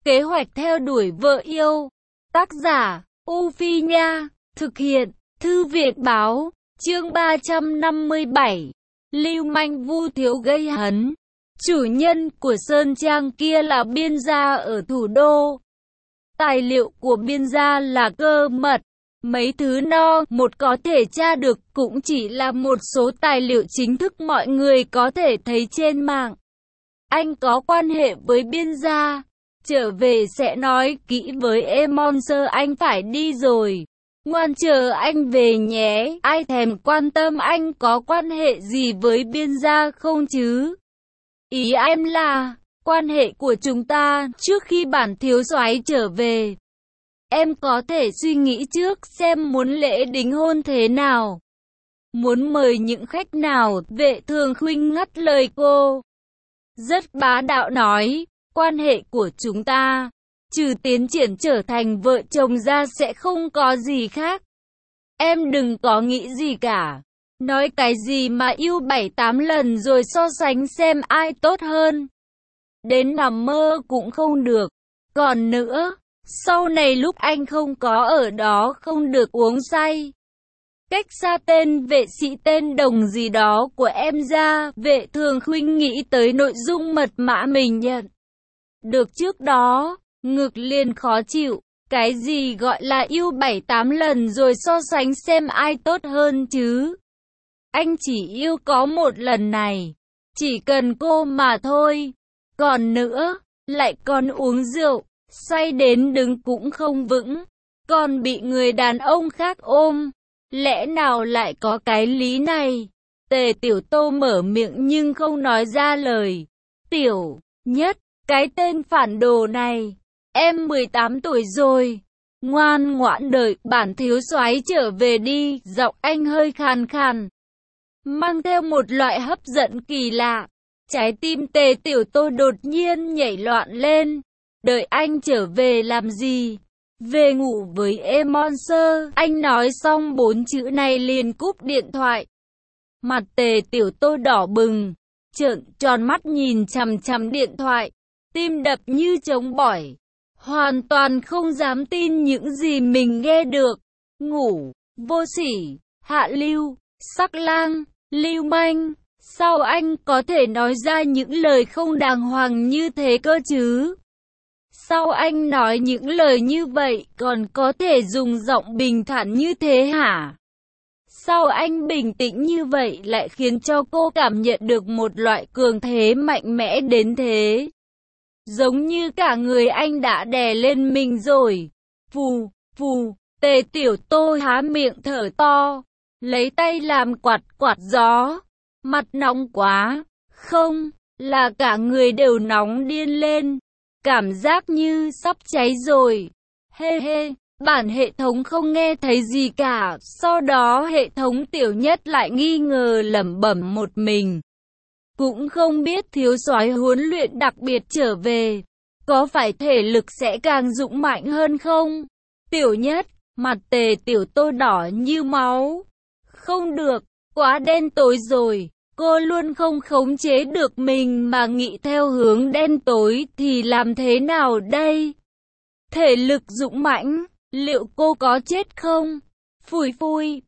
Kế hoạch theo đuổi vợ yêu. Tác giả, U Phi Nha. Thực hiện, Thư viện Báo. Chương 357. Lưu manh Vu Thiếu gây hấn. Chủ nhân của sơn trang kia là Biên gia ở thủ đô. Tài liệu của Biên gia là cơ mật. Mấy thứ một có thể tra được cũng chỉ là một số tài liệu chính thức mọi người có thể thấy trên mạng. Anh có quan hệ với Biên gia. Trở về sẽ nói kỹ với Emonser, anh phải đi rồi. Ngoan chờ anh về nhé. Ai thèm quan tâm anh có quan hệ gì với Biên gia không chứ? Ý em là, quan hệ của chúng ta trước khi bản thiếu soái trở về. Em có thể suy nghĩ trước xem muốn lễ đính hôn thế nào. Muốn mời những khách nào? Vệ Thường Khuynh ngắt lời cô. Rất bá đạo nói, quan hệ của chúng ta, trừ tiến triển trở thành vợ chồng ra sẽ không có gì khác. Em đừng có nghĩ gì cả. Nói cái gì mà yêu 7-8 lần rồi so sánh xem ai tốt hơn. Đến nằm mơ cũng không được. Còn nữa, sau này lúc anh không có ở đó không được uống say. Cách xa tên vệ sĩ tên Đồng gì đó của em ra. Vệ Thường Khuynh nghĩ tới nội dung mật mã mình nhận được trước đó, ngực liền khó chịu. Cái gì gọi là yêu 7-8 lần rồi so sánh xem ai tốt hơn chứ? Anh chỉ yêu có một lần này, chỉ cần cô mà thôi. Còn nữa, lại còn uống rượu, say đến đứng cũng không vững, còn bị người đàn ông khác ôm. Lẽ nào lại có cái lý này? Tề Tiểu Tô mở miệng nhưng không nói ra lời. Tiểu Nhất, cái tên phản đồ này, em 18 tuổi rồi. Ngoan ngoãn đợi bản thiếu soái trở về đi. Giọng anh hơi khàn khàn, mang theo một loại hấp dẫn kỳ lạ. Trái tim Tề Tiểu Tô đột nhiên nhảy loạn lên. Đợi anh trở về làm gì? Về ngủ với Emonser. Anh nói xong 4 chữ này liền cúp điện thoại. Mặt Tề Tiểu Tô đỏ bừng, trợn tròn mắt nhìn chằm chằm điện thoại, tim đập như trống bỏi, hoàn toàn không dám tin những gì mình nghe được. Ngủ, vô sỉ, hạ lưu, sắc lang, lưu manh, sao anh có thể nói ra những lời không đàng hoàng như thế cơ chứ? Sao anh nói những lời như vậy còn có thể dùng giọng bình thản như thế hả? Sao anh bình tĩnh như vậy lại khiến cho cô cảm nhận được một loại cường thế mạnh mẽ đến thế? Giống như cả người anh đã đè lên mình rồi. Phù, phù, Tề Tiểu Tô há miệng thở to, lấy tay làm quạt gió. Mặt nóng quá, không, là cả người đều nóng điên lên. Cảm giác như sắp cháy rồi. Hê hê, bản hệ thống không nghe thấy gì cả. Sau đó hệ thống Tiểu Nhất lại nghi ngờ lẩm bẩm một mình. Cũng không biết thiếu soái huấn luyện đặc biệt trở về, có phải thể lực sẽ càng dũng mạnh hơn không? Tiểu Nhất, mặt Tề Tiểu Tô đỏ như máu. Không được, quá đen tối rồi. Cô luôn không khống chế được mình mà nghĩ theo hướng đen tối thì làm thế nào đây? Thể lực dũng mãnh, liệu cô có chết không? Phủi phui,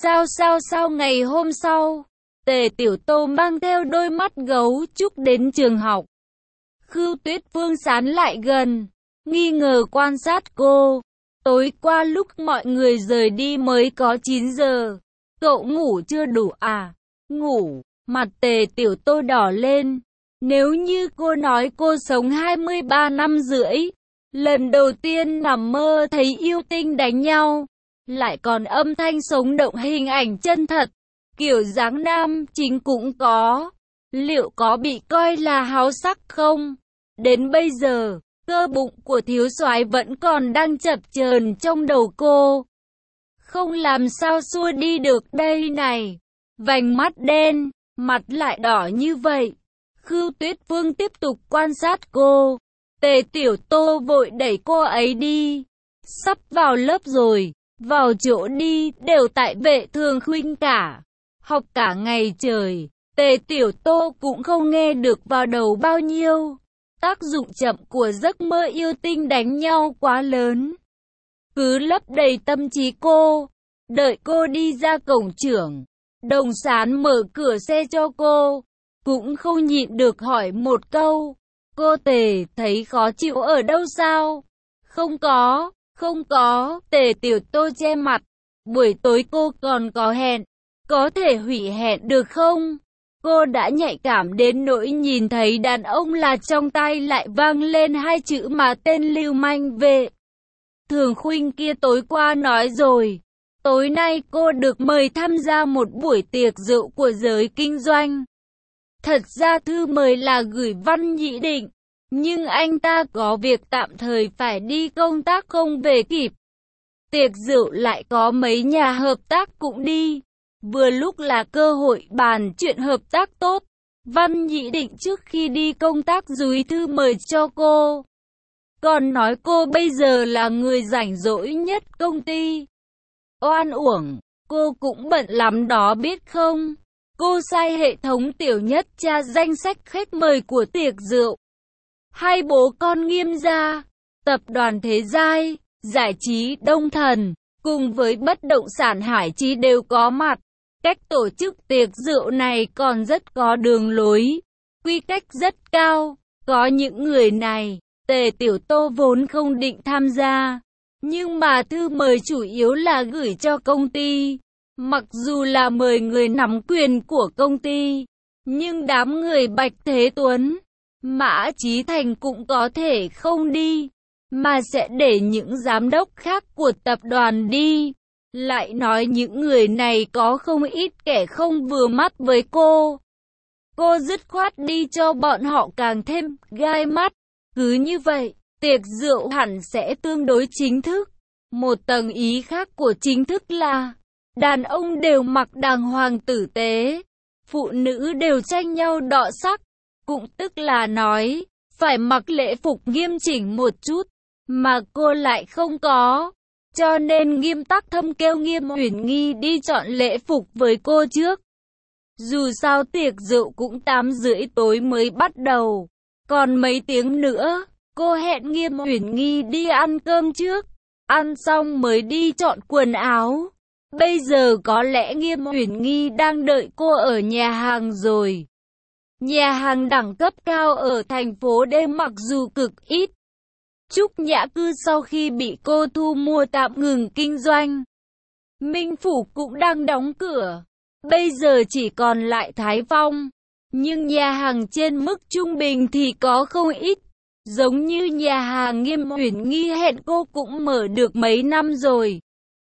sao ngày hôm sau, Tề Tiểu Tô mang theo đôi mắt gấu trúc đến trường học. Khưu Tuyết Phương sán lại gần, nghi ngờ quan sát cô. Tối qua lúc mọi người rời đi mới có 9 giờ, cậu ngủ chưa đủ à? Ngủ. Mặt Tề Tiểu Tô đỏ lên. Nếu như cô nói cô sống 23 năm rưỡi, lần đầu tiên nằm mơ thấy yêu tinh đánh nhau, lại còn âm thanh sống động hình ảnh chân thật, kiểu dáng nam chính cũng có, liệu có bị coi là háo sắc không? Đến bây giờ, cơ bụng của thiếu soái vẫn còn đang chập chờn trong đầu cô. Không làm sao xua đi được đây này. Vành mắt đen, mặt lại đỏ như vậy. Khưu Tuyết Phương tiếp tục quan sát cô. Tề Tiểu Tô vội đẩy cô ấy đi. Sắp vào lớp rồi, vào chỗ đi, đều tại Vệ Thường Khuynh cả. Học cả ngày trời, Tề Tiểu Tô cũng không nghe được vào đầu bao nhiêu. tác dụng chậm của giấc mơ yêu tinh đánh nhau quá lớn. Cứ lấp đầy tâm trí cô. Đợi cô đi ra cổng trưởng, Đồng Sán mở cửa xe cho cô, cũng không nhịn được hỏi một câu. Cô Tề thấy khó chịu ở đâu sao? Không có, Tề Tiểu Tô che mặt. Buổi tối cô còn có hẹn, có thể hủy hẹn được không? Cô đã nhạy cảm đến nỗi nhìn thấy đàn ông là trong tai lại vang lên hai chữ mà tên lưu manh vệ Thường Khuynh kia tối qua nói rồi. Tối nay cô được mời tham gia một buổi tiệc rượu của giới kinh doanh. Thật ra thư mời là gửi Văn Nhĩ Định, nhưng anh ta có việc tạm thời phải đi công tác không về kịp. Tiệc rượu lại có mấy nhà hợp tác cũng đi. Vừa lúc là cơ hội bàn chuyện hợp tác tốt. Văn Nhĩ Định trước khi đi công tác dúi thư mời cho cô. Còn nói cô bây giờ là người rảnh rỗi nhất công ty. Oan uổng, cô cũng bận lắm đó biết không? Cô sai hệ thống Tiểu Nhất tra danh sách khách mời của tiệc rượu. Hai bố con Nghiêm gia, tập đoàn Thế Giai, giải trí Đông Thần, cùng với bất động sản Hải Trí đều có mặt. Cách tổ chức tiệc rượu này còn rất có đường lối, quy cách rất cao. Có những người này, Tề Tiểu Tô vốn không định tham gia, nhưng mà thư mời chủ yếu là gửi cho công ty. Mặc dù là mời người nắm quyền của công ty, nhưng đám người Bạch Thế Tuấn, Mã Chí Thành cũng có thể không đi, mà sẽ để những giám đốc khác của tập đoàn đi. Lại nói những người này có không ít kẻ không vừa mắt với cô. Cô dứt khoát đi cho bọn họ càng thêm gai mắt. Cứ như vậy, tiệc rượu hẳn sẽ tương đối chính thức. Một tầng ý khác của chính thức là đàn ông đều mặc đàng hoàng tử tế, phụ nữ đều tranh nhau đọ sắc, cũng tức là nói phải mặc lễ phục nghiêm chỉnh một chút, mà cô lại không có. Cho nên Nghiêm Tắc Thâm kêu Nghiêm Uyển Nghi đi chọn lễ phục với cô trước. Dù sao tiệc rượu cũng 8:30 tối mới bắt đầu, còn mấy tiếng nữa, cô hẹn Nghiêm Uyển Nghi đi ăn cơm trước, ăn xong mới đi chọn quần áo. Bây giờ có lẽ Nghiêm Uyển Nghi đang đợi cô ở nhà hàng rồi. Nhà hàng đẳng cấp cao ở thành phố D mặc dù cực ít. Trúc Nhã Cư sau khi bị cô thu mua tạm ngừng kinh doanh. Minh Phủ cũng đang đóng cửa. Bây giờ chỉ còn lại Thái Phong. Nhưng nhà hàng trên mức trung bình thì có không ít. Giống như nhà hàng Nghiêm Uyển Nghi hẹn cô cũng mở được mấy năm rồi.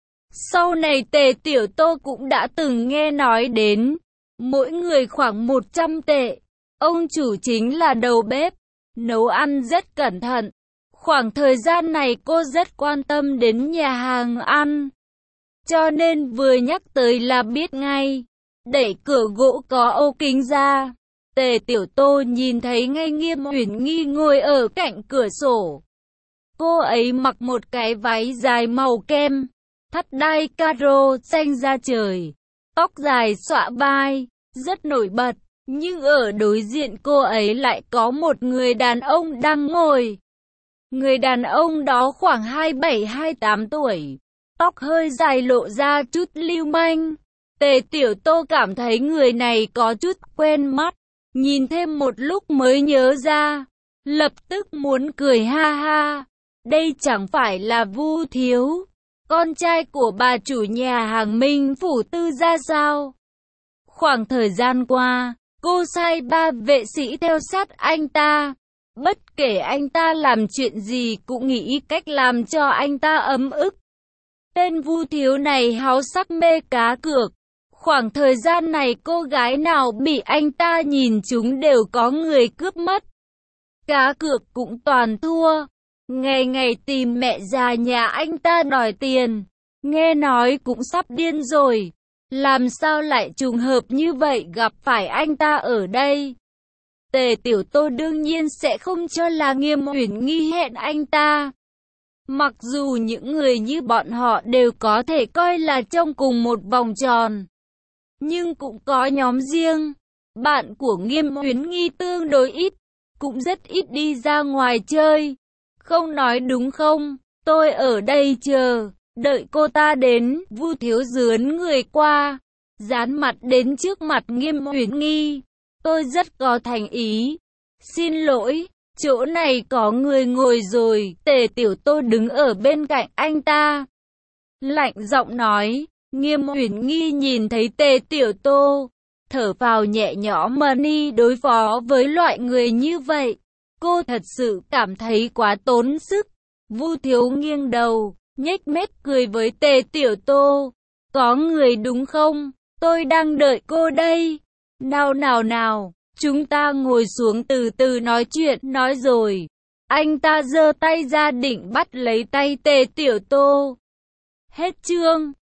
Sau này Tề Tiểu Tô cũng đã từng nghe nói đến. Mỗi người khoảng 100 tệ. Ông chủ chính là đầu bếp. Nấu ăn rất cẩn thận. Khoảng thời gian này cô rất quan tâm đến nhà hàng ăn. Cho nên vừa nhắc tới là biết ngay. Đẩy cửa gỗ có ô kính ra. Tề Tiểu Tô nhìn thấy ngay Nghiêm Uyển Nghi ngồi ở cạnh cửa sổ. Cô ấy mặc một cái váy dài màu kem, thắt đai caro xanh da trời, tóc dài xõa vai, rất nổi bật. Nhưng ở đối diện cô ấy lại có một người đàn ông đang ngồi. Người đàn ông đó khoảng 27-28 tuổi, tóc hơi dài lộ ra chút lưu manh. Tề Tiểu Tô cảm thấy người này có chút quen mắt, nhìn thêm một lúc mới nhớ ra, lập tức muốn cười ha ha. Đây chẳng phải là Vu Thiếu, con trai của bà chủ nhà hàng Minh Phủ Tư gia sao? Khoảng thời gian qua, cô sai 3 vệ sĩ theo sát anh ta. Bất kể anh ta làm chuyện gì cũng nghĩ cách làm cho anh ta ấm ức. Tên Vu Thiếu này háo sắc mê cá cược. Khoảng thời gian này cô gái nào bị anh ta nhìn chúng đều có người cướp mất. Cá cược cũng toàn thua. Ngày ngày tìm mẹ già nhà anh ta đòi tiền. Nghe nói cũng sắp điên rồi. Làm sao lại trùng hợp như vậy gặp phải anh ta ở đây? Tề Tiểu Tô đương nhiên sẽ không cho là Nghiêm Uyển Nghi hẹn anh ta. Mặc dù những người như bọn họ đều có thể coi là trong cùng một vòng tròn, nhưng cũng có nhóm riêng. Bạn của Nghiêm Uyển Nghi tương đối ít. cũng rất ít đi ra ngoài chơi. Không nói đúng không? Tôi ở đây chờ, đợi cô ta đến. Vu Thiếu dướn người qua, dán mặt đến trước mặt Nghiêm Uyển Nghi. Tôi rất có thành ý. Xin lỗi, chỗ này có người ngồi rồi. Tề Tiểu Tô đứng ở bên cạnh anh ta, lạnh giọng nói. Nghiêm Uyển Nghi nhìn thấy Tề Tiểu Tô, thở vào nhẹ nhõm, Mani đối phó với loại người như vậy, cô thật sự cảm thấy quá tốn sức. Vu Thiếu nghiêng đầu, nhếch mép cười với Tề Tiểu Tô. Có người đúng không? Tôi đang đợi cô đây. Nào nào nào, chúng ta ngồi xuống từ từ nói chuyện. Nói rồi, anh ta giơ tay ra định bắt lấy tay Tề Tiểu Tô. Hết chương.